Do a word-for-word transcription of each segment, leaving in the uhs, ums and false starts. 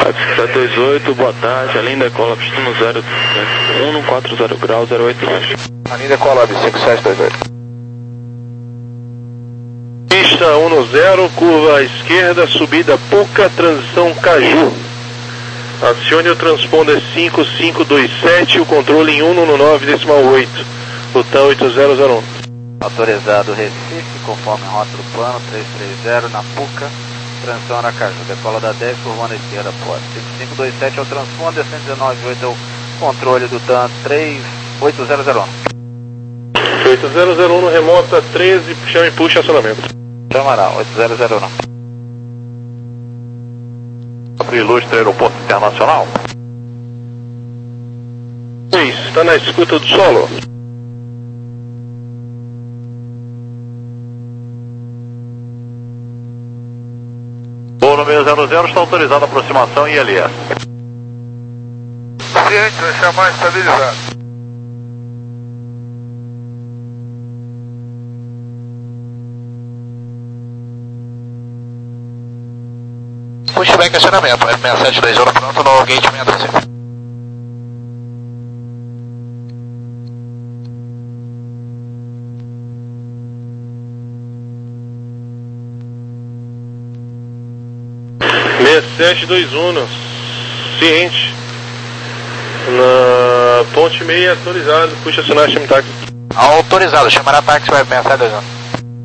Táxi sete dois oito, boa tarde, a linha decola, pista no zero um quatro zero grau, zero oito nove. A linha decola, cinco sete dois oito. Pista um no zero, curva à esquerda, subida Puca, transição Caju. Acione o transponder cinco cinco dois sete, o controle em um no nove decimal oito, botão oito zero zero um. Autorizado Recife, conforme a rota do plano, três três zero na Puca, transição Aracaju, decola da dez, curva na esquerda, pode. cinco cinco dois sete é o transponder, cento e dezenove ponto oito é o controle do T A N três oito zero zero um. oito zero zero um no remota treze, chama e puxa acionamento. Chamará, oito zero zero um. Ilustre Aeroporto Internacional. Isso, está na escuta do solo. O número zero zero está autorizado a aproximação I L S. Ciente, vai chamar estabilizado. Pushback acionamento, F seis sete dois zero pronto no gate seis doze. seis sete dois um, ciente. Na ponte meia autorizado, puxa acionar, chame táxi. Autorizado, chamará táxi F seis sete dois um.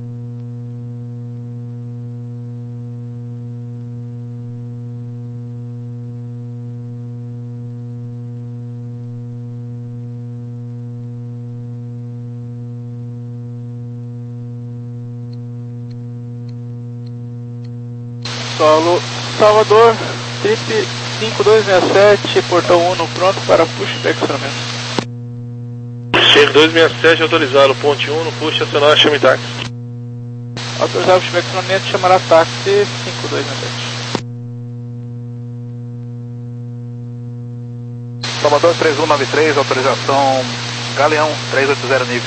Solo Salvador, trip cinco dois seis sete, portão um pronto para pushback acionamento. Cheiro dois seis sete autorizado, ponte um, puxa acionar, chame táxi. Autorizado pushback acionamento, chamará táxi cinco dois seis sete. Salvador três um nove três, autorização Galeão três oito zero nível.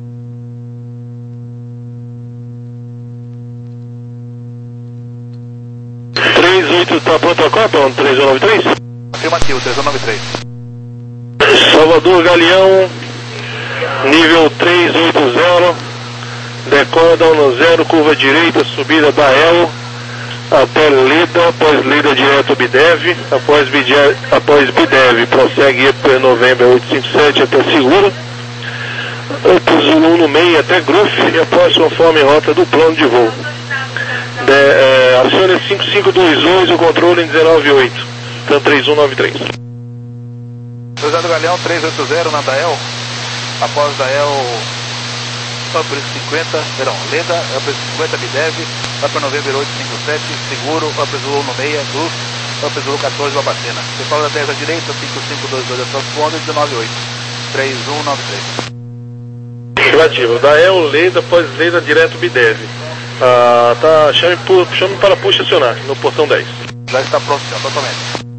três oito, está pronto a Copa? três um nove três? Afirmativo, três um nove três. Salvador Galeão, nível três oito zero, decola da um no zero, curva direita, subida Bael, após Lida, após Lida direto Bidev, após Bidev, após Bidev prossegue para novembro oito cinco sete até Seguro, após um no meio até Gruf e após conforme rota do plano de voo. De, é, acione cinco cinco dois dois, o controle em dezenove oito, então três um nove três. Autorizado Galeão três oito zero na Dael, após Dael Upper cinquenta, verão, Leda, Upper cinquenta Bidev, Upper novembro oito cinco sete, Seguro, Upper Zulu no meia, Gruf, Upper Zulu quatorze, Babacena. Decola da dez à direita, cinco cinco dois dois é transponder, dezenove oito, três um nove três. Relativo, Dael, Leda, após Leda direto Bidev. Ah, tá, chame, chame para puxa acionar, no portão dez. Já está pronto, senhor, totalmente.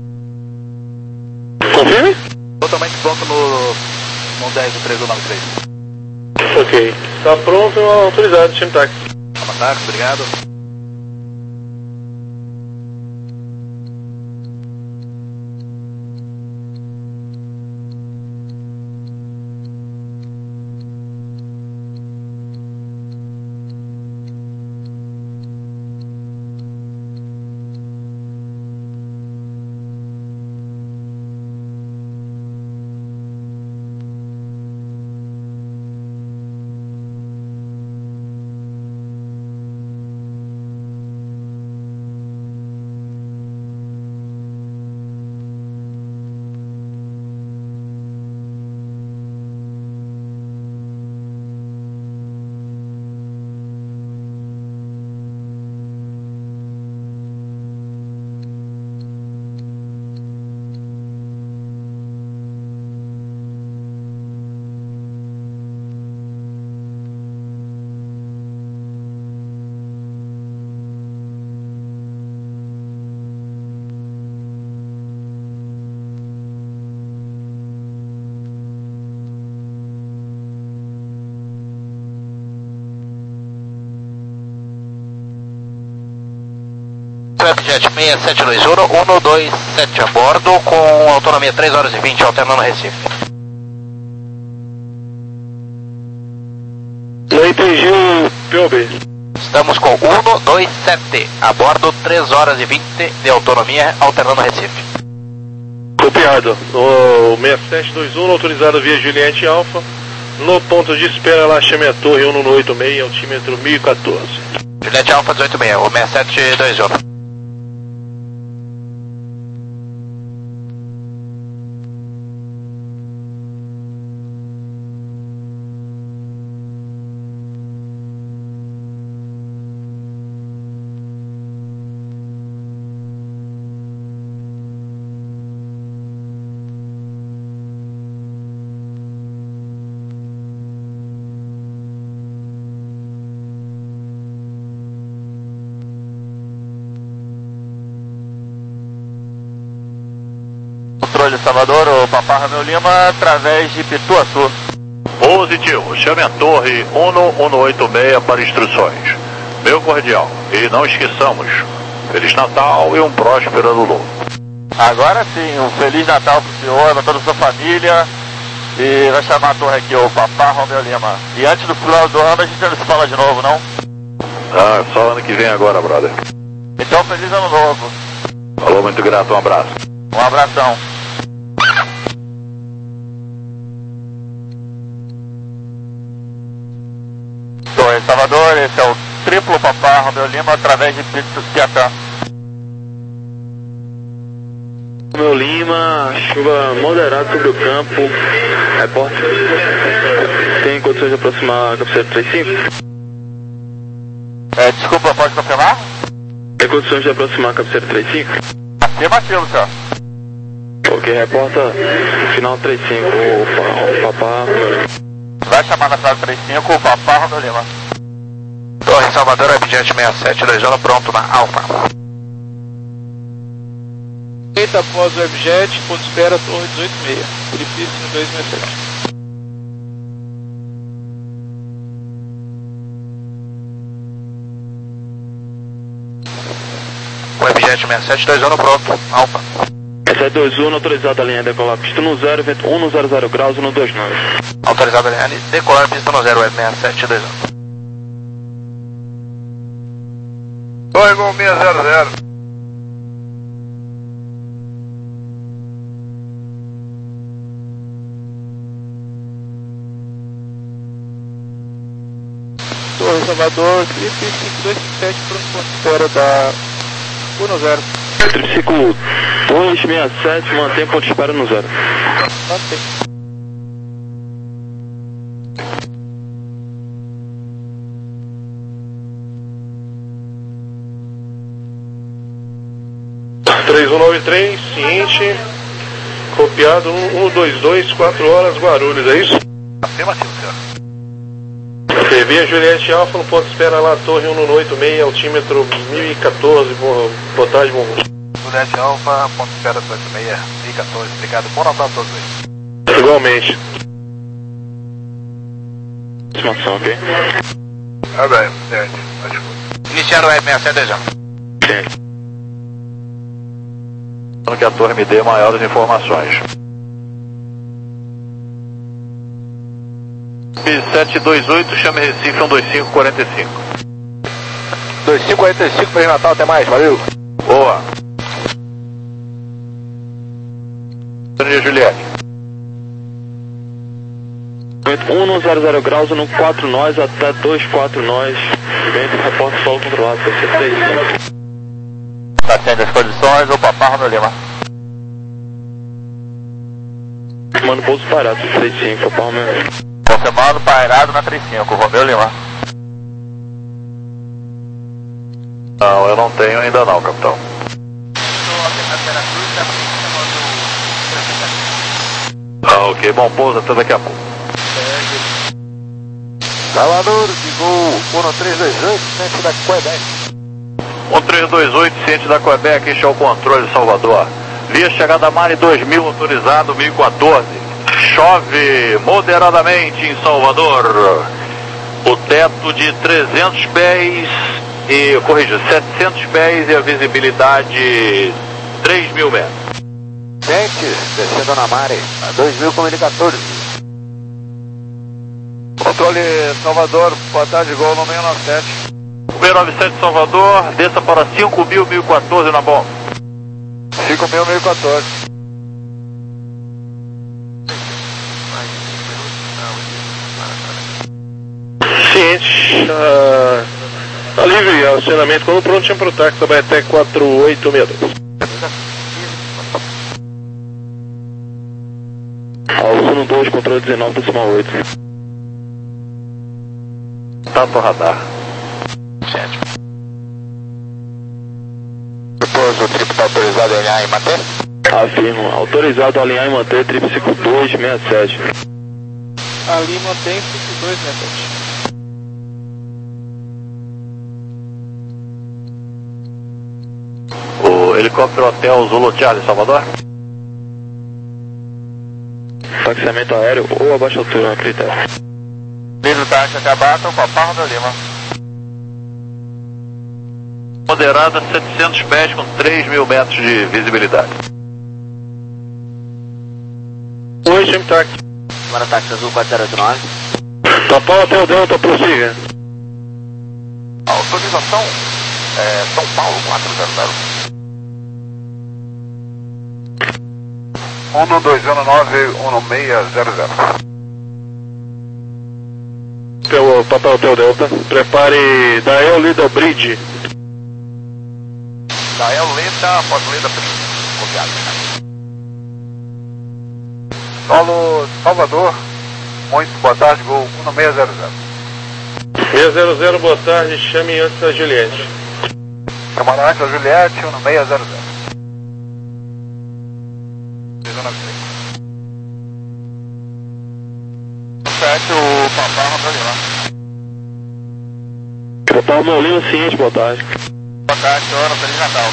Confirme? Totalmente pronto no, no dez do três um nove três. Ok, está pronto, autorizado, chame táxi. Chama táxi, obrigado. Webjet seis sete dois um, um dois sete a bordo, com autonomia três horas e vinte, alternando Recife. Não entendi o P O B. Estamos com um dois sete a bordo, três horas e vinte de autonomia, alternando Recife. Copiado. O seis sete dois um, autorizado via Juliette Alfa. No ponto de espera lá, chame a torre um um oito seis, altímetro mil e quatorze. Juliette Alfa dezoito seis, o seis sete dois um. Controle Salvador, o Papá Romeu Lima, através de Pituaçu. Positivo, chame a torre um um oito seis para instruções. Meu cordial, e não esqueçamos, Feliz Natal e um próspero ano novo. Agora sim, um Feliz Natal pro senhor, para toda a sua família. E vai chamar a torre aqui, o Papá Romeu Lima. E antes do final do ano a gente não se fala de novo, não? Ah, só ano que vem agora, brother. Então, feliz ano novo. Falou, muito grato, um abraço. Um abração. Torre Salvador, esse é o triplo Papá Romeu Lima, através de Piatã. Romeu Lima, chuva moderada sobre o campo. Repórter. Tem condições de aproximar a cabeceira trinta e cinco? É, desculpa, pode confirmar? Tem condições de aproximar a cabeceira trinta e cinco? Afirmativo, senhor. Ok, reporta final trinta e cinco, o Papá Romeu Lima. Vai chamar na final trinta e cinco o Papá Romeu Lima. Torre Salvador, Webjet seis sete dois um, pronto na Alfa. Eita, após o Webjet, ponto de espera, torre dezoito seis, Filipíssimo dois seis sete. Webjet seis sete dois um, pronto, Alfa. seis sete dois um, autorizado a linha de decolar pista no zero, vento um zero zero graus, um dois nove. Autorizado a linha de decolar pista no zero, Web seis sete dois um. Torre igual seis zero zero. Torre Salvador, Felipe cinco dois cinco sete, pronto, ponto de espera da um zero. Triciclo dois seis sete, mantém ponto de espera no zero. Mantém. três um nove três, ciente, copiado um um dois dois, quatro horas, Guarulhos, é isso? Afirmativo, senhor. Ok, via Juliette Alfa, no ponto de espera lá, torre um um oito seis, altímetro mil e quatorze, boa, boa tarde, bom. Juliette Alfa, ponto de espera oito seis, mil e quatorze, obrigado, bom Natal a todos aí. Igualmente. Estimação, ok? Ah, bem, certo, acho que Iniciando o Web seis sete dois um. Sim. Que a torre me dê maiores informações. sete dois oito, chame Recife um dois cinco quatro cinco. dois cinco quatro cinco, Feliz Natal, até mais, valeu. Boa. Dia Juliette. um zero zero graus, no quatro nós até dois quatro nós. Vento, repórter solo controlado, P C três. Tá sendo as condições, o Papá Romeu Lima. Mano, pouso parado, trinta e cinco, Papá Romeu Lima. Confirmando, pairado na trinta e cinco, Romeu Lima. Não, eu não tenho ainda não, capitão. Ah, ok, bom pouso, até daqui a pouco. Salvador, Gol um três dois oito, centro da Quebec. um três dois oito, ciente da Quebec, este é o controle de Salvador. Via chegada Mare dois mil, autorizado mil e quatorze. Chove moderadamente em Salvador. O teto de trezentos pés e, corrijo, setecentos pés e a visibilidade três mil metros. Gente, descendo na Mare, a dois mil como ele quatorze. Controle Salvador, boa tarde, gol no seis nove sete. seis nove sete Salvador, desça para cinco mil, mil e quatorze na bomba. cinco mil, mil e quatorze. Ciente, uh, tá livre, acionamento quando pronto, chama pro táxi, trabalha até quatro oito seis dois. Alço dois, controle dezenove, decimal oito. Tato radar. Depois o trip está autorizado a alinhar e manter? Afirmo, autorizado a alinhar e manter, trip cinco dois seis sete. Ali mantém cinco dois seis sete. O helicóptero Hotel Zulu Charlie, Salvador. Taxiamento aéreo ou abaixo altura, a critério. Livre táxi acabado, Papá Romeu Lima. Moderada setecentos pés com três mil metros de visibilidade. Oi, chame táxi. Para táxi azul quatro zero oito nove. Papau Hotel Delta, prossiga. Autorização é São Paulo quatro zero zero. um dois zero nove um seis zero zero. Pelo Papau Hotel Delta, prepare Dael Lida Bridge. Dael Leda, após Leda Bridge. Copiado. Solo Salvador, muito boa tarde, gol um seis zero zero. seis zero zero, boa tarde, chame antes a Juliette. Chamaram antes a Juliette, um seis zero zero. sete, o Papá Romeu Lima. Papau Romeu Lima, ciente, boa tarde. Boa tarde, senhora, Feliz Natal.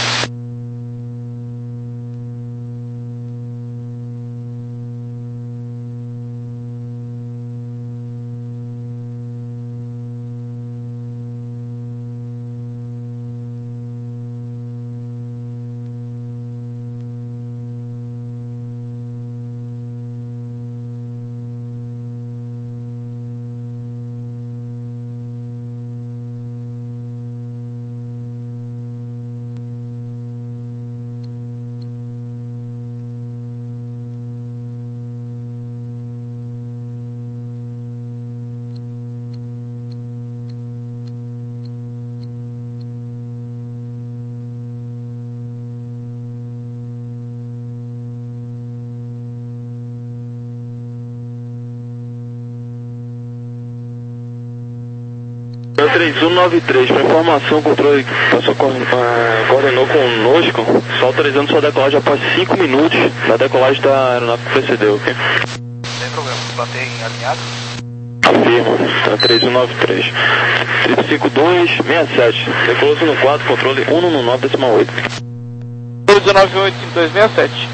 três um nove três, para informação, o controle passou, uh, coordenou conosco, só autorizando sua decolagem após cinco minutos da decolagem da aeronave que precedeu, ok? Sem problema, mantém alinhado? Afirma, tá três um nove três. Trip cinco dois seis sete, decolou no quatro, controle um um nove decimal oito. dois nove oito cinco dois seis sete.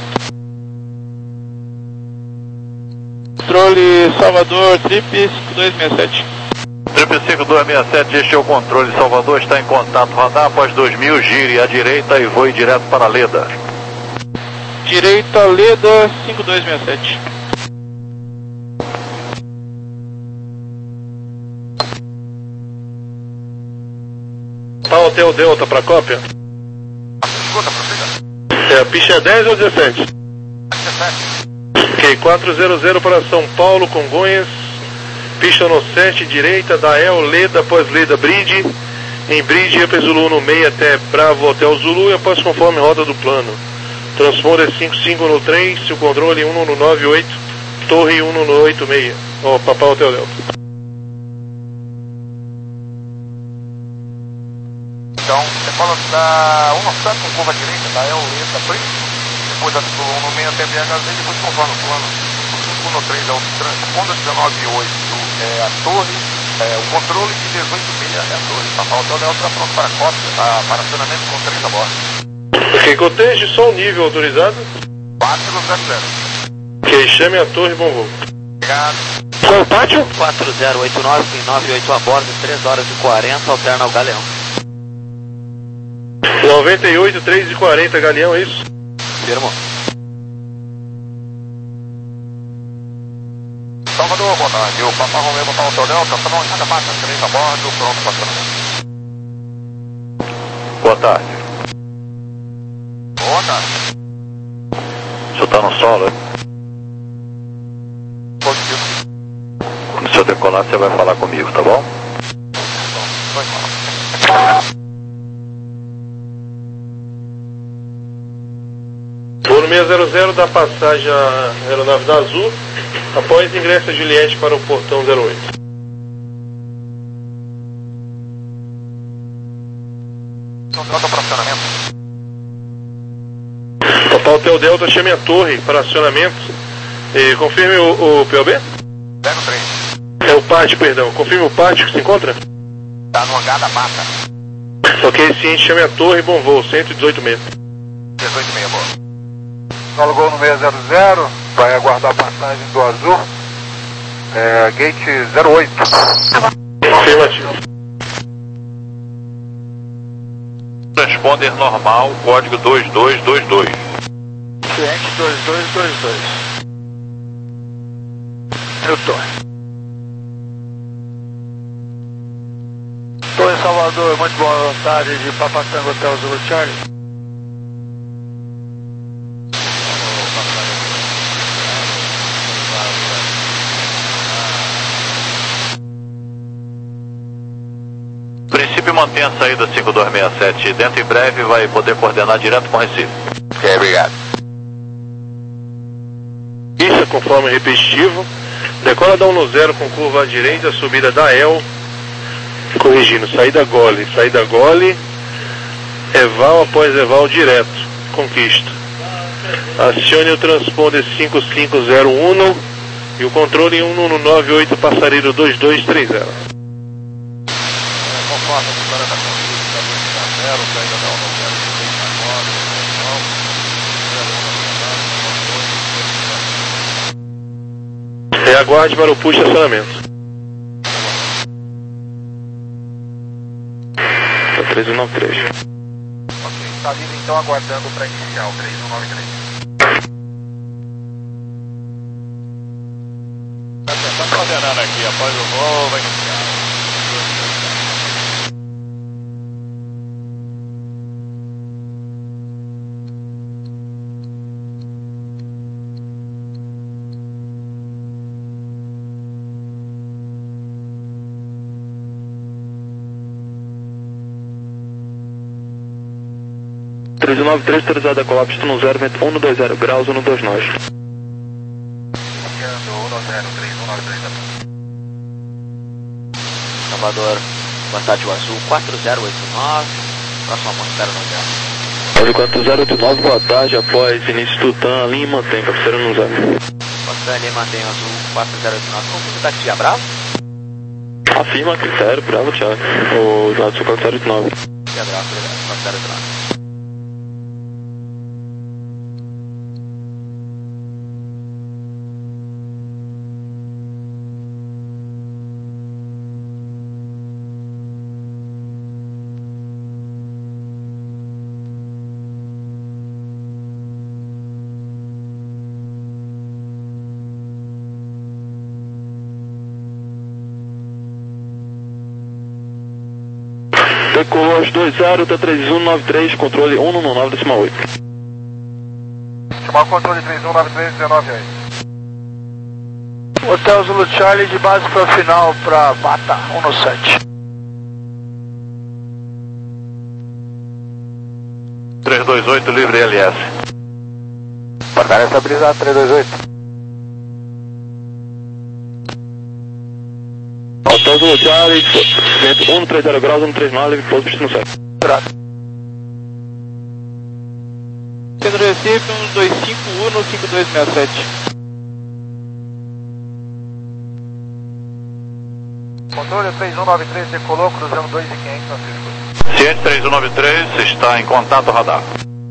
Controle Salvador, trip cinco dois seis sete. Trip cinco dois seis sete, este é o controle. Salvador está em contato radar após dois mil, gire à direita e voe direto para Leda. Direita, Leda, cinco dois seis sete. Tá Hotel Delta para cópia? Escuta, prossiga. É, a pista é dez ou dezessete? dezessete. Ok, quatro zero zero para São Paulo, Congonhas. Pista no sete, direita, Dael, Leda, após Leda, Bridge. Em Bridge, Epa Zulu no meio até Bravo Hotel Zulu e após conforme rota do plano. Transponder cinco cinco no três, seu controle um um nove oito, Torre um um oito seis. Ó, oh, Papau Hotel Delta. Então, você fala da um nove sete com curva direita, Dael Leda Bridge. Depois da um no meio até B H Z e depois conforme o plano. cinco no três é o transponder dezenove oito. É a torre, é, o controle de dezoito seis é a torre, tá faltando é outra pronto para cópia, tá, para acionamento com três a bordo. Ok, cotejo, só o nível autorizado. quatro zero zero. Ok, chame a torre, bom voo. Obrigado. Qual o pátio? quatro zero oito nove, tem nove oito a bordo, três horas e quarenta, alterna ao Galeão. noventa e oito, três e quarenta, Galeão, é isso? Firmo. Salvador, boa tarde. O Papa Romeu botar o Tordel, tá falando nada passa, três a bordo, pronto para acionamento. Boa tarde. Boa tarde. O senhor está no solo, hein? Positivo. Quando o senhor decolar, você vai falar comigo, tá bom? Vai falar. Voo no seis zero zero dá passagem à aeronave da Azul, após ingresso a Juliette para o portão zero oito. Pronto para acionamento. Total Hotel Delta, chame a torre para acionamento. E confirme o, o P O B? zero três. É o pátio, perdão. Confirme o pátio que se encontra? Tá no hangar da mata. Ok, ciente, chame a torre, bom voo, cento e dezoito meia. dezoito meia, boa. Solo Gol no seis zero zero, vai aguardar a passagem do Azul, é, gate zero oito. Afirmativo. Transponder normal, código dois dois dois dois. Cliente dois dois dois dois. Eu tô. Tô em Salvador, muito boa tarde, de Papatango Hotel Zulu Charlie. Princípio mantém a saída cinco dois seis sete dentro, em breve vai poder coordenar direto com o Recife. Ok, obrigado. Isso, conforme repetitivo. Decola da um no zero com curva à direita, subida da El. Corrigindo, saída gole, saída gole. Eval após eval direto. Conquista. Acione o transponder cinco cinco zero um e o controle um um nove oito passareiro dois dois três zero. Conforme a vitória da conquista, zero, saída da um zero três agora, Reaguarde para o push de acionamento. Tá três um nove três. Ok, está livre então aguardando para iniciar o três um nove três. Tá tentando coordenando aqui, após o voo vai iniciar. três um nove três, autorizado a colapso no zero, vento um dois zero graus, um dois nove. Iniciando um zero três um nove três. Salvador, boa tarde, o Azul quatro zero oito nove, próxima atmosfera no zero. Olha, quatro zero oito nove, boa tarde, após início do T A M, linha mantém, cabeceira no zero. Você ali mantém o Azul quatro zero oito nove, como você tá aqui, Bravo? Afirma critério, bravo, Thiago. O lado do quatro zero oito nove. Aqui, Bravo, obrigado, quatro zero oito nove. Decolou aos dois zero, T três um nove três, controle um um nove decimal oito. Chamar o controle três um nove três, dezenove aí. Hotel Zulu Charlie de base para final para Bata um no sete. três dois oito, livre L S. Portaria estabilizada, três dois oito. Hotel Zulu Charlie, vento um três zero graus, um três nove, pouso pista no sete. Centro Recife, um dois cinco um cinco dois seis sete. Controle três um nove três, decolou, cruzando dois mil e quinhentos na Cisco. Ciente três um nove três, está em contato radar.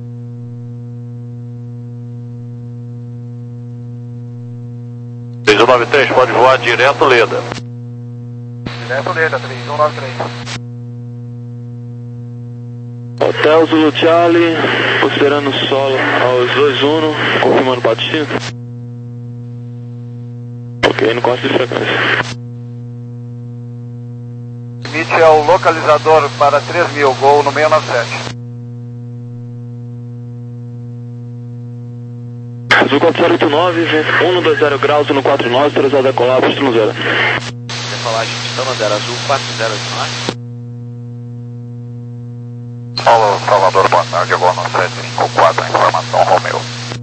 três um nove três, pode voar direto Leda. Direto Leda, três um nove três. Hotel Zulu Charlie, considerando solo aos dois Uno, confirmando para destino. Ok, no corte de frequência. Limite é o localizador para três mil, gol no seiscentos e noventa e sete. Azul quatro zero oito nove, vento cento e vinte graus no quatro nove, autorizado a decolar, posto no zero. Decolagem pistão no zero, Azul quatro zero oito nove. Alô, Salvador, boa tarde, agora no sete cinco quatro, informação, Romeu.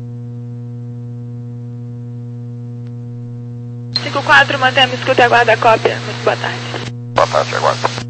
cinco quatro, mantemos escuta e aguarda a cópia. Muito boa tarde. Boa tarde, aguarda.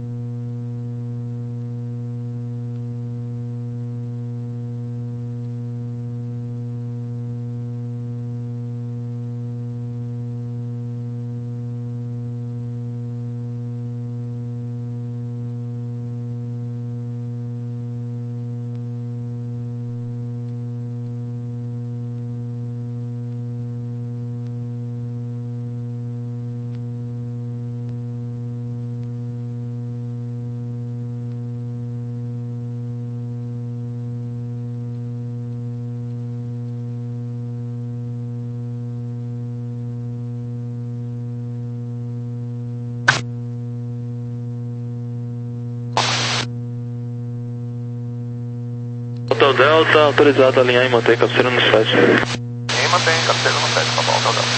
Hotel Delta, autorizado a alinhar e manter cabeceira no sete. E mantém cabeceira no sete, tá bom, Hotel Delta.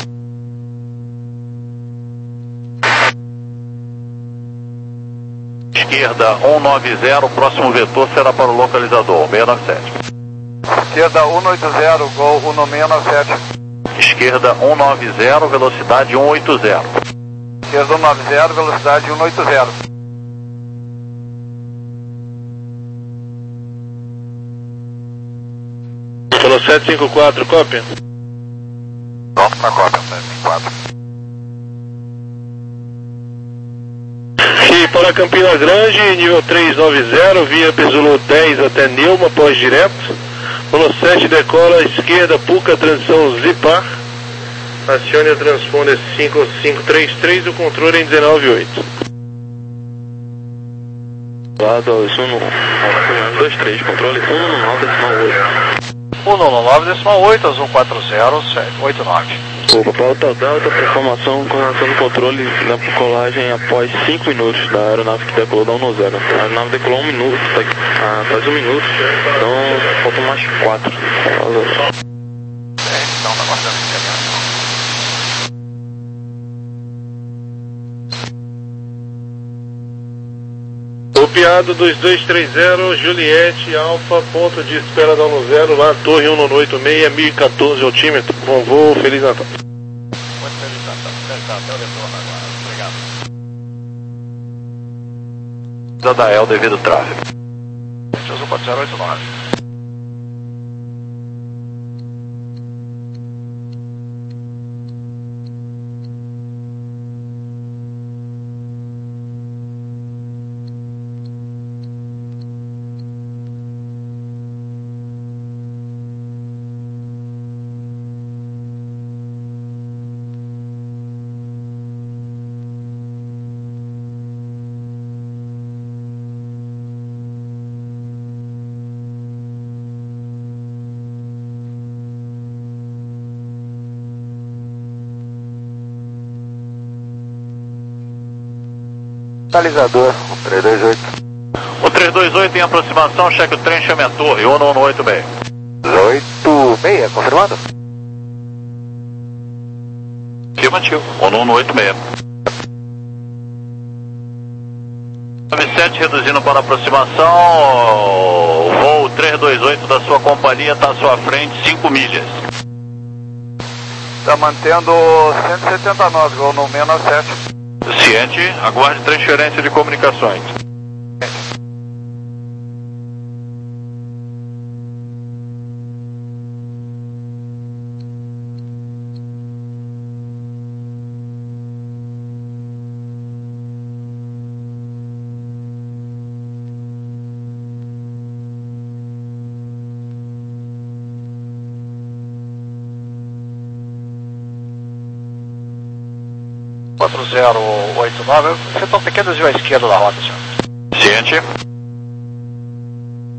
Esquerda cento e noventa, próximo vetor será para o localizador, seiscentos e noventa e sete. Esquerda cento e oitenta, gol no seiscentos e noventa e sete. Esquerda cento e noventa, velocidade cento e oitenta. Esquerda cento e noventa, velocidade cento e oitenta. Pelo sete cinco quatro, cópia. Pronto para cópia, sete cinco quatro. Sim, para Campina Grande, nível trezentos e noventa, via Pesulo dez até Neuma, pós direto. Pelo sete decola, esquerda, Puca, transição Zipar. Acione a transponder cinco cinco três três, o controle em dezenove oito. Lado aos Uno, dois três, controle um no nove decimal oito. um no nove decimal oito, Azul quatro zero oito nove. O papel Hotel Delta para informação com relação ao controle da colagem após cinco minutos da aeronave que decolou da um no zero. A aeronave decolou um minuto, tá, ah, faz um minuto, então faltam mais quatro. É, então tá guardando esse avião. Copiado dois dois três zero, Juliette, Alfa, ponto de espera da um no zero, lá Torre um no oito seis, mil e quatorze altímetro. Bom voo, Feliz Natal. Muito feliz Natal. Até o retorno agora. Obrigado. Da El devido ao tráfego. Azul quatro zero oito nove. Localizador, um três dois oito. O três dois oito em aproximação, cheque o trem, chame a torre, um no oito seis. oito seis, confirmado? Afirmativo, um no oito seis. nove sete reduzindo para aproximação, voo três dois oito da sua companhia está à sua frente, cinco milhas. Está mantendo cento e setenta e nove, gol no seiscentos e noventa e sete. Ciente, aguarde transferência de comunicações. quatro zero oito nove, você está um pequeno desvio à esquerda da rota, senhor. Ciente.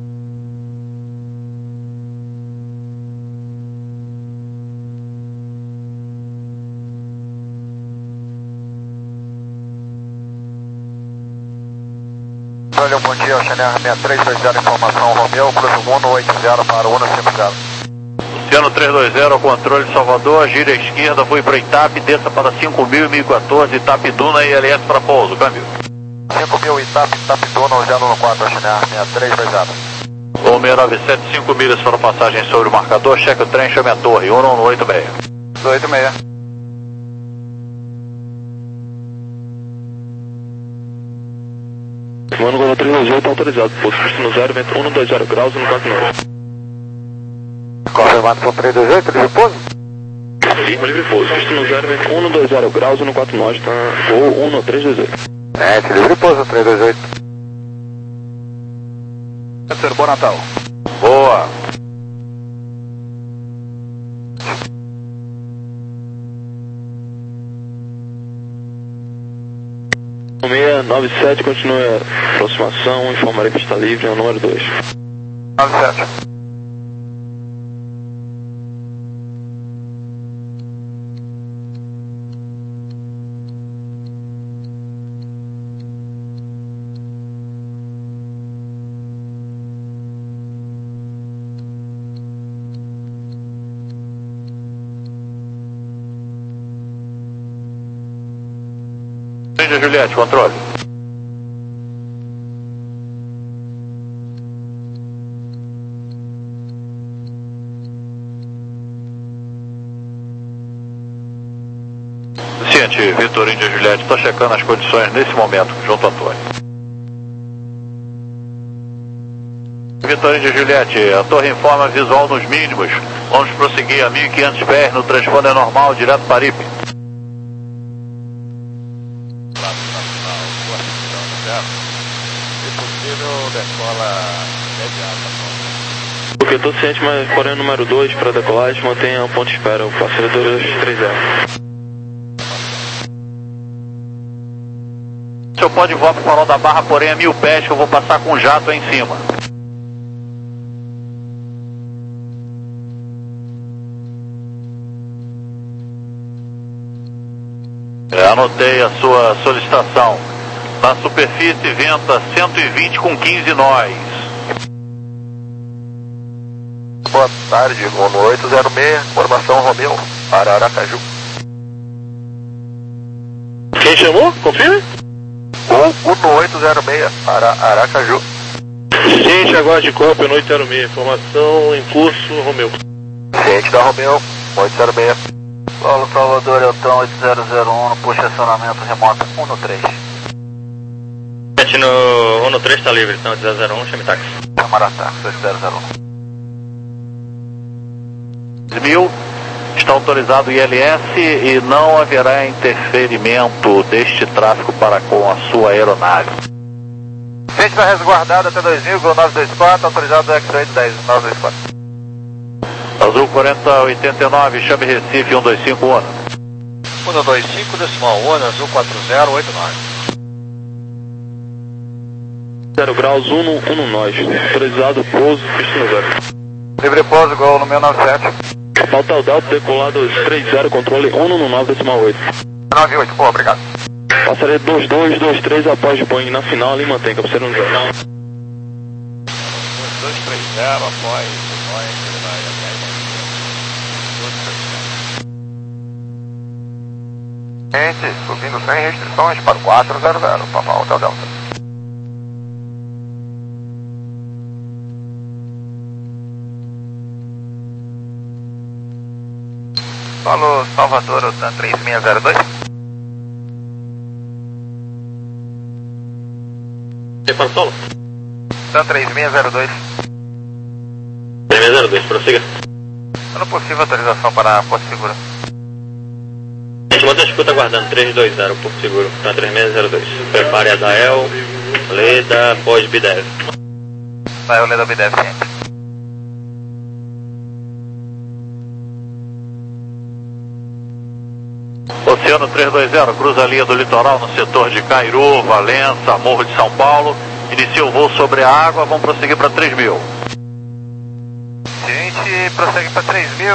Olha, bom dia, Oceano seis três dois zero, informação Romeu, cruze um oito zero para um cinco zero. Oceano três dois zero, controle Salvador, gira à esquerda, fui para Itap, desça para cinco mil e mil e quatorze, Itap Duna e L S para pouso, câmbio. cinco mil Itap, Itap Duna, zero um quatro, Oceano seis três dois zero. Voo seis nove sete, cinco milhas para passagem sobre o marcador, cheque o trem, chame a torre, um um oito seis. oito seis. Mano, Golo três dois oito autorizado, pouso no zero, vento cento e vinte graus no quatro nove. Confirmado por três dois oito, livre pouso? Afirma, livre pouso, no zero, vento cento e vinte graus no quatro nove, tá? Voo um três dois oito. É, livre pouso, três dois oito. Terceiro, bom Natal. Boa. seis nove sete, continue a aproximação, informarei que está livre, é o número dois. nove sete. Índia Juliette, controle. Ciente, Vitor Índia Juliette, estou checando as condições nesse momento, junto a Antônio. Vitor Índia Juliette, a torre informa visual nos mínimos. Vamos prosseguir a mil e quinhentos pés no transponder normal, direto para Ipe. Porque eu tô ciente, mas porém o número dois para decolagem, mantenha o ponto de espera, o parceiro dois três zero. O senhor pode voar para o farol da Barra, porém a mil pés que eu vou passar com jato aí em cima. É, anotei a sua solicitação. Na superfície, venta cento e vinte com quinze nós. Boa tarde, Golo oito zero seis, formação Romeu, para Aracaju. Quem chamou? Confirme? Uno oito zero seis, para Aracaju. Ciente, aguarde cópia, oito zero seis, informação em curso, Romeu. Ciente da Romeu, oito zero seis. Paulo Salvador, Elton oito zero zero um, puxa acionamento remoto um três. Gente, no um três está livre, então oito zero zero um, chame táxi. Câmara táxi, oito zero zero um. Mil, está autorizado o I L S e não haverá interferimento deste tráfego para com a sua aeronave. Ciente da resguardada até dois mil, Gol nove dois quatro, autorizado X oito dez, nove dois quatro. Azul quarenta oitenta e nove, chame Recife um dois cinco um. um dois cinco, decimal um, Azul quatro zero oito nove. zero graus, um no nós, autorizado pouso, pista no zero. Livre pouso, Gol no meu nove sete. Falta o Delta, decolado três zero, controle um no nove decimal oito. nove oito, pô, obrigado. Passaria dois dois dois três após de Boeing na final e mantém, cabeceira no zero. dois três zero, após o Boeing, ele vai até Gente, subindo sem restrições para o quatro zero zero, Papa Hotel Delta. Alô, Salvador, o TAM três seis zero dois. E para o solo? TAM três seis zero dois. três seis zero dois, prossiga. Sendo possível autorização para Porto Seguro. Gente, mantém a escuta aguardando, três dois zero, Porto Seguro, TAM três seis zero dois. Prepare a Dael, Leda, pós Bidev. Dael, Leda, Bidev, ciente. Oceano três dois zero, cruza a linha do litoral no setor de Cairu, Valença, Morro de São Paulo. Inicia o voo sobre a água, vamos prosseguir para três mil. Gente, prossegue para três mil.